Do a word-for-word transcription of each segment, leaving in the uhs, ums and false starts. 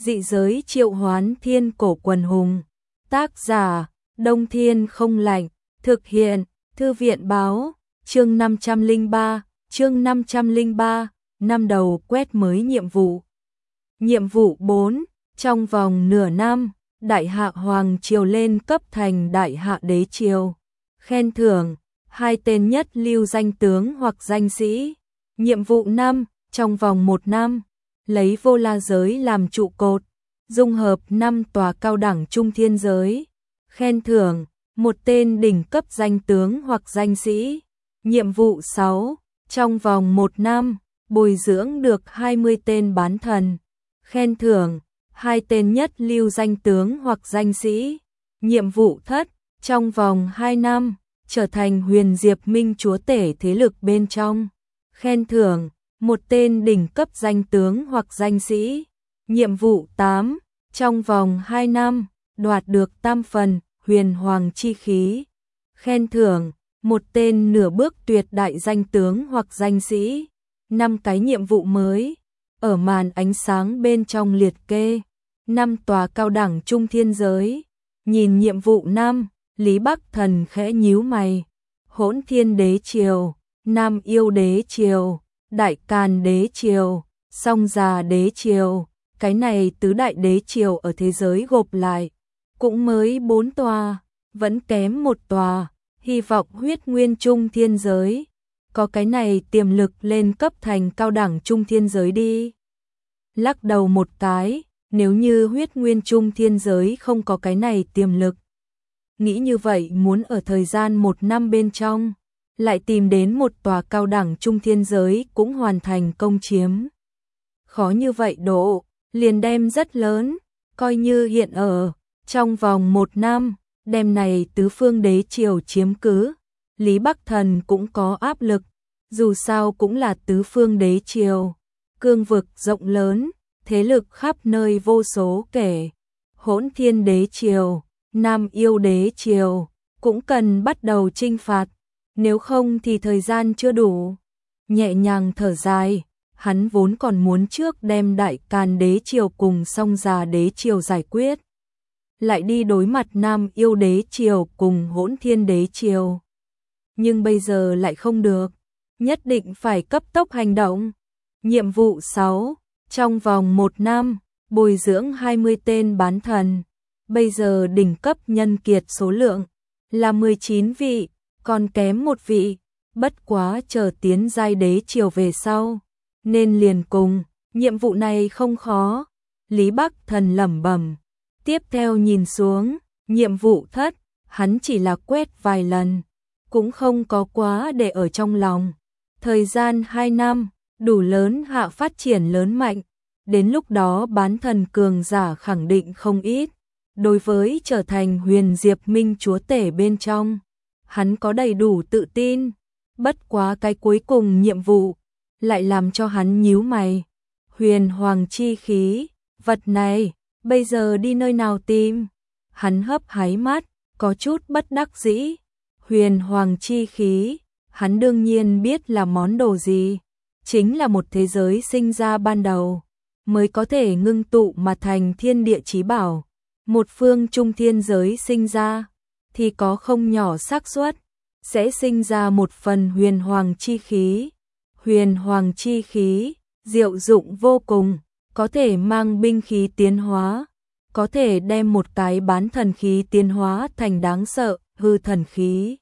dị giới triệu hoán thiên cổ quần hùng. Tác giả, Đông Thiên Không Lạnh, thực hiện, Thư viện báo, chương năm trăm lẻ ba, chương năm trăm lẻ ba, năm đầu quét mới nhiệm vụ. Nhiệm vụ bốn, trong vòng nửa năm, Đại Hạ Hoàng Triều lên cấp thành Đại Hạ Đế Triều. Khen thưởng, hai tên nhất lưu danh tướng hoặc danh sĩ. Nhiệm vụ năm, trong vòng một năm, lấy Vô La giới làm trụ cột, dung hợp năm tòa cao đẳng trung thiên giới. Khen thưởng, một tên đỉnh cấp danh tướng hoặc danh sĩ. Nhiệm vụ sáu, trong vòng một năm, bồi dưỡng được hai mươi tên bán thần. Khen thưởng, hai tên nhất lưu danh tướng hoặc danh sĩ. Nhiệm vụ thất, trong vòng hai năm, trở thành huyền diệp minh chúa tể thế lực bên trong. Khen thưởng, một tên đỉnh cấp danh tướng hoặc danh sĩ. Nhiệm vụ tám, trong vòng hai năm, đoạt được tam phần huyền hoàng chi khí. Khen thưởng, một tên nửa bước tuyệt đại danh tướng hoặc danh sĩ. Năm cái nhiệm vụ mới, ở màn ánh sáng bên trong liệt kê, năm tòa cao đẳng trung thiên giới. Nhìn nhiệm vụ năm, Lý Bắc Thần khẽ nhíu mày. Hỗn Thiên Đế Triều, Nam Yêu Đế Triều, Đại Càn Đế Triều, Song Già Đế Triều, cái này tứ đại đế triều ở thế giới gộp lại, cũng mới bốn tòa, vẫn kém một tòa, hy vọng Huyết Nguyên Trung Thiên Giới, có cái này tiềm lực lên cấp thành cao đẳng Trung Thiên Giới đi. Lắc đầu một cái, nếu như Huyết Nguyên Trung Thiên Giới không có cái này tiềm lực. Nghĩ như vậy muốn ở thời gian một năm bên trong, lại tìm đến một tòa cao đẳng Trung Thiên Giới cũng hoàn thành công chiếm. Khó như vậy độ, liền đem rất lớn, coi như hiện ở, trong vòng một năm, đem này tứ phương đế triều chiếm cứ. Lý Bắc Thần cũng có áp lực, dù sao cũng là tứ phương đế triều, cương vực rộng lớn, thế lực khắp nơi vô số kể. Hỗn Thiên Đế Triều, Nam Yêu Đế Triều, cũng cần bắt đầu chinh phạt, nếu không thì thời gian chưa đủ. Nhẹ nhàng thở dài, hắn vốn còn muốn trước đem Đại Càn Đế Triều cùng Song Già Đế Triều giải quyết, lại đi đối mặt Nam Yêu Đế Triều cùng Hỗn Thiên Đế Triều. Nhưng bây giờ lại không được, nhất định phải cấp tốc hành động. Nhiệm vụ sáu, trong vòng một năm, bồi dưỡng hai mươi tên bán thần. Bây giờ đỉnh cấp nhân kiệt số lượng là mười chín vị, còn kém một vị, bất quá chờ tiến giai đế triều về sau, nên liền cùng. Nhiệm vụ này không khó, Lý Bắc Thần lẩm bẩm. Tiếp theo nhìn xuống, nhiệm vụ thất, hắn chỉ là quét vài lần, cũng không có quá để ở trong lòng. Thời gian hai năm, đủ lớn hạ phát triển lớn mạnh, đến lúc đó bán thần cường giả khẳng định không ít. Đối với trở thành huyền diệp minh chúa tể bên trong, hắn có đầy đủ tự tin, bất quá cái cuối cùng nhiệm vụ, lại làm cho hắn nhíu mày. Huyền hoàng chi khí, vật này, bây giờ đi nơi nào tìm? Hắn hấp háy mắt, có chút bất đắc dĩ. Huyền hoàng chi khí, hắn đương nhiên biết là món đồ gì, chính là một thế giới sinh ra ban đầu, mới có thể ngưng tụ mà thành thiên địa chí bảo. Một phương trung thiên giới sinh ra, thì có không nhỏ xác suất sẽ sinh ra một phần huyền hoàng chi khí. Huyền hoàng chi khí, diệu dụng vô cùng, có thể mang binh khí tiến hóa, có thể đem một cái bán thần khí tiến hóa thành đáng sợ hư thần khí,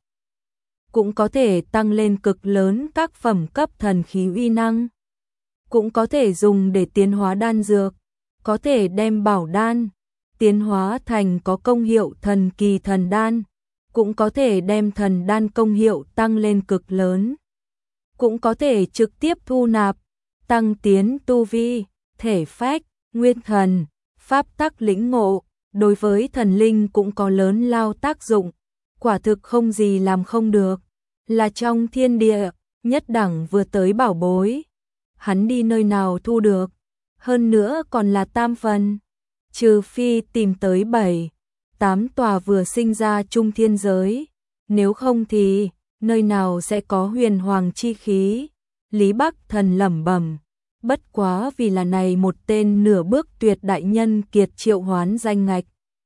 cũng có thể tăng lên cực lớn các phẩm cấp thần khí uy năng, cũng có thể dùng để tiến hóa đan dược, có thể đem bảo đan tiến hóa thành có công hiệu thần kỳ thần đan, cũng có thể đem thần đan công hiệu tăng lên cực lớn, cũng có thể trực tiếp thu nạp, tăng tiến tu vi, thể phách, nguyên thần, pháp tắc lĩnh ngộ, đối với thần linh cũng có lớn lao tác dụng, quả thực không gì làm không được, là trong thiên địa, nhất đẳng vừa tới bảo bối. Hắn đi nơi nào thu được, hơn nữa còn là tam phần. Trừ phi tìm tới bảy, tám tòa vừa sinh ra trung thiên giới, nếu không thì nơi nào sẽ có huyền hoàng chi khí. Lý Bắc Thần lẩm bẩm, bất quá vì là này một tên nửa bước tuyệt đại nhân kiệt triệu hoán danh ngạch.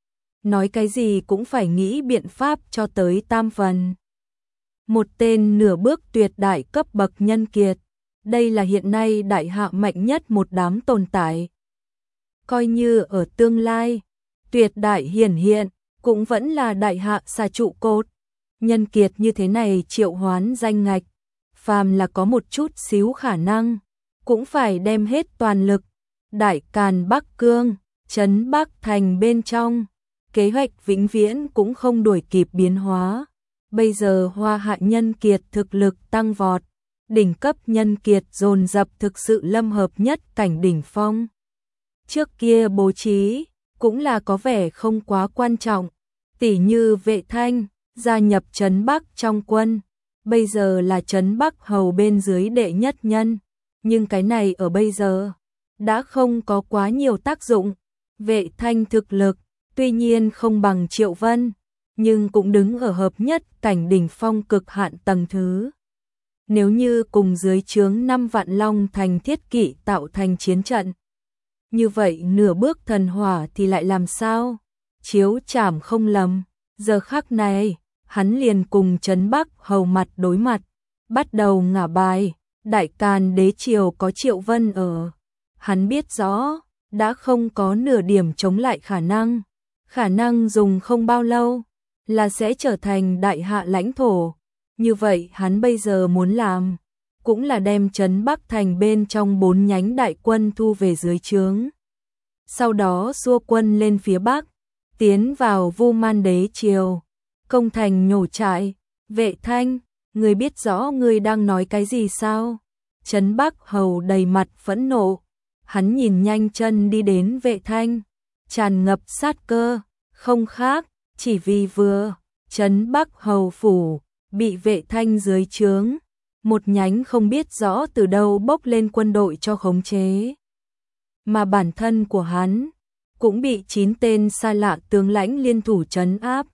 Nói cái gì cũng phải nghĩ biện pháp cho tới tam phần. Một tên nửa bước tuyệt đại cấp bậc nhân kiệt, đây là hiện nay đại hạ mạnh nhất một đám tồn tại. Coi như ở tương lai, tuyệt đại hiển hiện, cũng vẫn là đại hạ xà trụ cột. Nhân kiệt như thế này triệu hoán danh ngạch, phàm là có một chút xíu khả năng, cũng phải đem hết toàn lực. Đại Càn Bắc Cương, trấn Bắc Thành bên trong, kế hoạch vĩnh viễn cũng không đuổi kịp biến hóa. Bây giờ Hoa Hạ nhân kiệt thực lực tăng vọt, đỉnh cấp nhân kiệt dồn dập thực sự lâm hợp nhất cảnh đỉnh phong. Trước kia bố trí cũng là có vẻ không quá quan trọng, tỉ như Vệ Thanh gia nhập trấn Bắc trong quân, bây giờ là trấn Bắc hầu bên dưới đệ nhất nhân, nhưng cái này ở bây giờ đã không có quá nhiều tác dụng. Vệ Thanh thực lực tuy nhiên không bằng Triệu Vân, nhưng cũng đứng ở hợp nhất cảnh đỉnh phong cực hạn tầng thứ. Nếu như cùng dưới trướng năm vạn long thành thiết kỵ tạo thành chiến trận, như vậy nửa bước thần hỏa thì lại làm sao? Chiếu chảm không lầm, giờ khắc này, hắn liền cùng trấn Bắc hầu mặt đối mặt, bắt đầu ngả bài. Đại Càn đế triều có Triệu Vân ở, hắn biết rõ, đã không có nửa điểm chống lại khả năng. Khả năng dùng không bao lâu, là sẽ trở thành đại hạ lãnh thổ. Như vậy hắn bây giờ muốn làm, cũng là đem trấn Bắc Thành bên trong bốn nhánh đại quân thu về dưới trướng. Sau đó xua quân lên phía Bắc, tiến vào Vu Man đế triều, công thành nhổ trại. Vệ Thanh, ngươi biết rõ ngươi đang nói cái gì sao? Trấn Bắc hầu đầy mặt phẫn nộ, hắn nhìn nhanh chân đi đến Vệ Thanh, tràn ngập sát cơ, không khác, chỉ vì vừa, trấn Bắc hầu phủ, bị Vệ Thanh dưới trướng, một nhánh không biết rõ từ đâu bốc lên quân đội cho khống chế. Mà bản thân của hắn, cũng bị chín tên xa lạ tướng lãnh liên thủ trấn áp.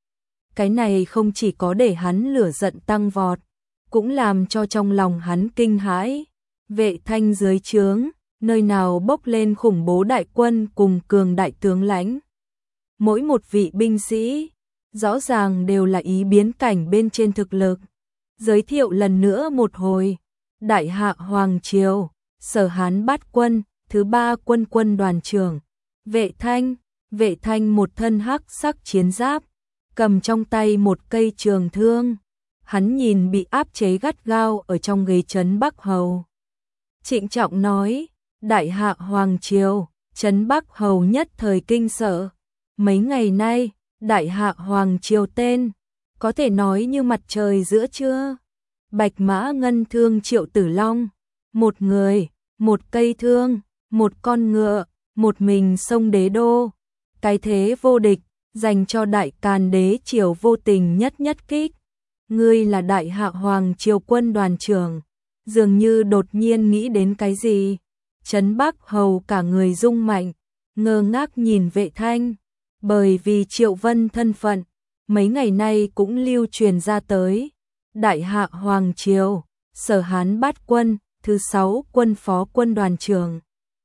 Cái này không chỉ có để hắn lửa giận tăng vọt, cũng làm cho trong lòng hắn kinh hãi. Vệ Thanh dưới trướng, nơi nào bốc lên khủng bố đại quân cùng cường đại tướng lãnh. Mỗi một vị binh sĩ, rõ ràng đều là ý biến cảnh bên trên thực lực. Giới thiệu lần nữa một hồi, Đại Hạ Hoàng Triều, Sở Hán Bát Quân, thứ ba quân quân đoàn trưởng, Vệ Thanh. Vệ Thanh một thân hắc sắc chiến giáp, cầm trong tay một cây trường thương. Hắn nhìn bị áp chế gắt gao ở trong ghế trấn Bắc hầu. Trịnh trọng nói, Đại Hạ Hoàng Triều, trấn Bắc hầu nhất thời kinh sợ. Mấy ngày nay, Đại Hạ Hoàng Triều tên, có thể nói như mặt trời giữa trưa. Bạch mã ngân thương Triệu Tử Long, một người, một cây thương, một con ngựa, một mình sông đế đô. Cái thế vô địch, dành cho Đại Càn đế triều vô tình nhất nhất kích. Ngươi là Đại Hạ Hoàng Triều quân đoàn trưởng, dường như đột nhiên nghĩ đến cái gì. Trấn Bắc hầu cả người rung mạnh, ngơ ngác nhìn Vệ Thanh, bởi vì Triệu Vân thân phận, mấy ngày nay cũng lưu truyền ra tới. Đại Hạ Hoàng Triều, Sở Hán Bát Quân, thứ sáu quân phó quân đoàn trưởng.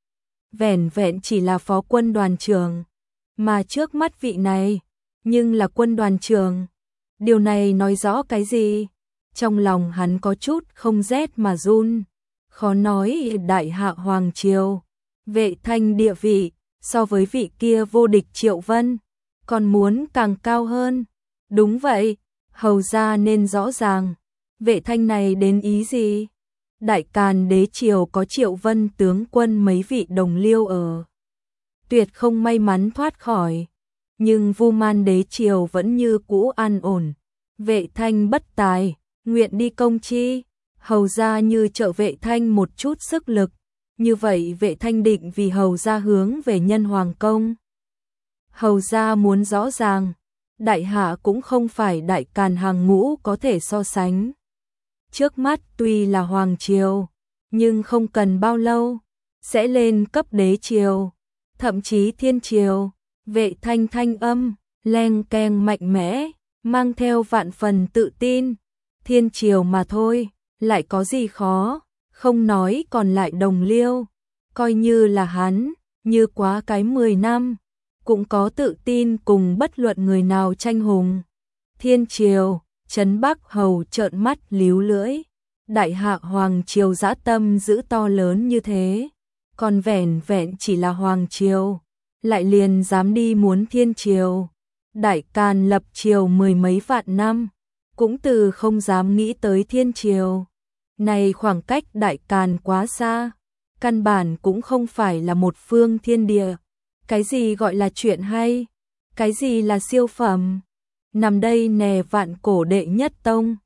Vẻn vẹn chỉ là phó quân đoàn trưởng, mà trước mắt vị này, nhưng là quân đoàn trưởng. Điều này nói rõ cái gì? Trong lòng hắn có chút không rét mà run. Khó nói Đại Hạ Hoàng Triều, Vệ Thanh địa vị, so với vị kia vô địch Triệu Vân, còn muốn càng cao hơn. Đúng vậy, hầu ra nên rõ ràng, Vệ Thanh này đến ý gì? Đại Càn đế triều có Triệu Vân tướng quân mấy vị đồng liêu ở, tuyệt không may mắn thoát khỏi. Nhưng Vu Man đế triều vẫn như cũ an ổn. Vệ Thanh bất tài, nguyện đi công chi, hầu ra như trợ Vệ Thanh một chút sức lực. Như vậy Vệ Thanh định vì hầu ra hướng về nhân hoàng công. Hầu ra muốn rõ ràng, Đại Hạ cũng không phải Đại Càn hàng ngũ có thể so sánh. Trước mắt tuy là Hoàng Triều, nhưng không cần bao lâu, sẽ lên cấp đế triều, thậm chí thiên triều. Vệ Thanh thanh âm, leng keng mạnh mẽ, mang theo vạn phần tự tin. Thiên triều mà thôi, lại có gì khó, không nói còn lại đồng liêu, coi như là hắn, như quá cái mười năm, cũng có tự tin cùng bất luận người nào tranh hùng. Thiên triều, Trấn Bắc Hầu trợn mắt líu lưỡi, đại hạ hoàng triều dã tâm giữ to lớn như thế, còn vẻn vẹn chỉ là hoàng triều, lại liền dám đi muốn thiên triều. Đại Càn lập triều mười mấy vạn năm, cũng từ không dám nghĩ tới thiên triều. Này khoảng cách Đại Càn quá xa, căn bản cũng không phải là một phương thiên địa. Cái gì gọi là chuyện hay? Cái gì là siêu phẩm? Nằm đây nè vạn cổ đệ nhất tông,